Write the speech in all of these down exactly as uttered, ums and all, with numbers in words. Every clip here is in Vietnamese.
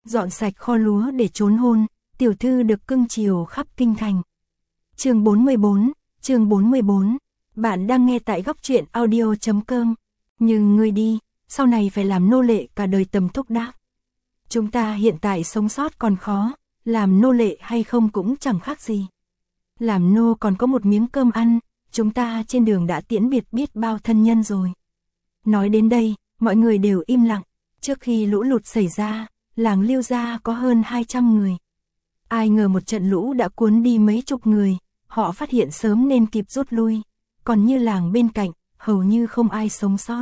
dọn sạch kho lúa để trốn hôn, tiểu thư được cưng chiều khắp kinh thành. Chương bốn mươi bốn, chương bốn mươi bốn. Bạn đang nghe tại góc truyện audio chấm com. Nhưng ngươi đi, sau này phải làm nô lệ cả đời Tầm Thúc đáp. Chúng ta hiện tại sống sót còn khó, làm nô lệ hay không cũng chẳng khác gì. Làm nô còn có một miếng cơm ăn, chúng ta trên đường đã tiễn biệt biết bao thân nhân rồi. Nói đến đây, mọi người đều im lặng. Trước khi lũ lụt xảy ra, làng Liêu gia có hơn hai trăm người. Ai ngờ một trận lũ đã cuốn đi mấy chục người, họ phát hiện sớm nên kịp rút lui. Còn như làng bên cạnh, hầu như không ai sống sót.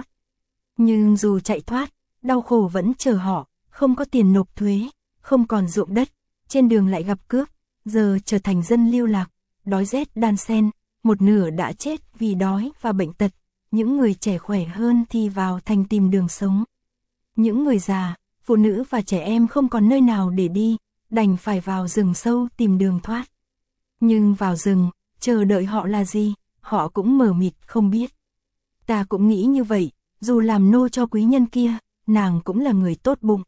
Nhưng dù chạy thoát, đau khổ vẫn chờ họ, không có tiền nộp thuế, không còn ruộng đất, trên đường lại gặp cướp, giờ trở thành dân lưu lạc, đói rét đan xen, một nửa đã chết vì đói và bệnh tật, những người trẻ khỏe hơn thì vào thành tìm đường sống. Những người già, phụ nữ và trẻ em không còn nơi nào để đi, đành phải vào rừng sâu tìm đường thoát. Nhưng vào rừng, chờ đợi họ là gì, họ cũng mờ mịt không biết. Ta cũng nghĩ như vậy, dù làm nô cho quý nhân kia, nàng cũng là người tốt bụng.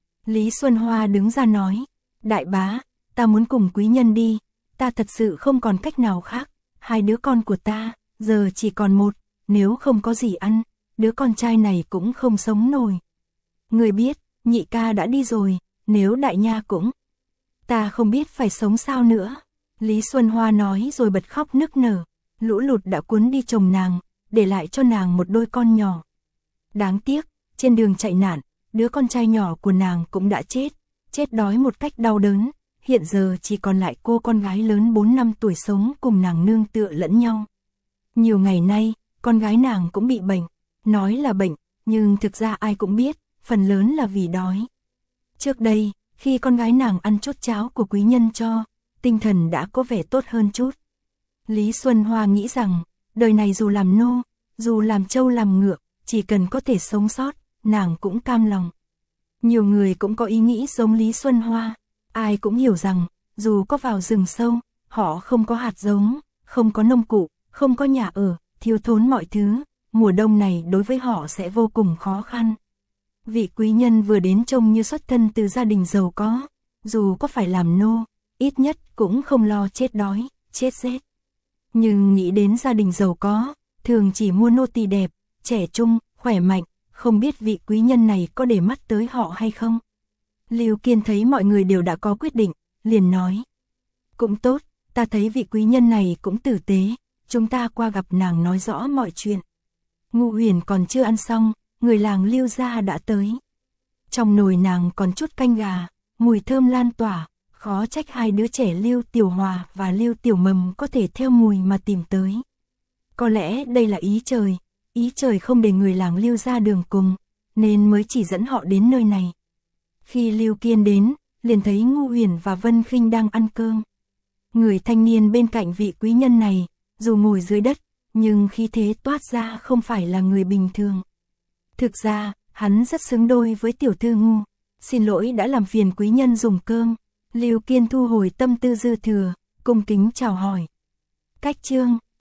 Lý Xuân Hoa đứng ra nói, đại bá, ta muốn cùng quý nhân đi, ta thật sự không còn cách nào khác, hai đứa con của ta, giờ chỉ còn một, nếu không có gì ăn, đứa con trai này cũng không sống nổi. Người biết, nhị ca đã đi rồi, nếu đại nha cũng, ta không biết phải sống sao nữa. Lý Xuân Hoa nói rồi bật khóc nức nở, lũ lụt đã cuốn đi chồng nàng, để lại cho nàng một đôi con nhỏ. Đáng tiếc, trên đường chạy nạn, đứa con trai nhỏ của nàng cũng đã chết, chết đói một cách đau đớn, hiện giờ chỉ còn lại cô con gái lớn bốn năm tuổi sống cùng nàng nương tựa lẫn nhau. Nhiều ngày nay, con gái nàng cũng bị bệnh, nói là bệnh, nhưng thực ra ai cũng biết, phần lớn là vì đói. Trước đây, khi con gái nàng ăn chút cháo của quý nhân cho, tinh thần đã có vẻ tốt hơn chút. Lý Xuân Hoa nghĩ rằng, đời này dù làm nô, dù làm trâu làm ngựa, chỉ cần có thể sống sót, nàng cũng cam lòng. Nhiều người cũng có ý nghĩ giống Lý Xuân Hoa, ai cũng hiểu rằng, dù có vào rừng sâu, họ không có hạt giống, không có nông cụ, không có nhà ở, thiếu thốn mọi thứ, mùa đông này đối với họ sẽ vô cùng khó khăn. Vị quý nhân vừa đến trông như xuất thân từ gia đình giàu có, dù có phải làm nô, ít nhất cũng không lo chết đói, chết rét. Nhưng nghĩ đến gia đình giàu có, thường chỉ mua nô tỳ đẹp, trẻ trung, khỏe mạnh, không biết vị quý nhân này có để mắt tới họ hay không. Lưu Kiên thấy mọi người đều đã có quyết định, liền nói. Cũng tốt, ta thấy vị quý nhân này cũng tử tế, chúng ta qua gặp nàng nói rõ mọi chuyện. Ngũ Huyền còn chưa ăn xong, người làng Lưu gia đã tới. Trong nồi nàng còn chút canh gà, mùi thơm lan tỏa, khó trách hai đứa trẻ Lưu Tiểu Hòa và Lưu Tiểu Mầm có thể theo mùi mà tìm tới. Có lẽ đây là ý trời, ý trời không để người làng Lưu ra đường cùng, nên mới chỉ dẫn họ đến nơi này. Khi Lưu Kiên đến, liền thấy Ngũ Huyền và Vân Khinh đang ăn cơm. Người thanh niên bên cạnh vị quý nhân này, dù ngồi dưới đất, nhưng khí thế toát ra không phải là người bình thường. Thực ra, hắn rất xứng đôi với tiểu thư Ngu. Xin lỗi đã làm phiền quý nhân dùng cơm. Lưu Kiên thu hồi tâm tư dư thừa, cung kính chào hỏi. Cách chương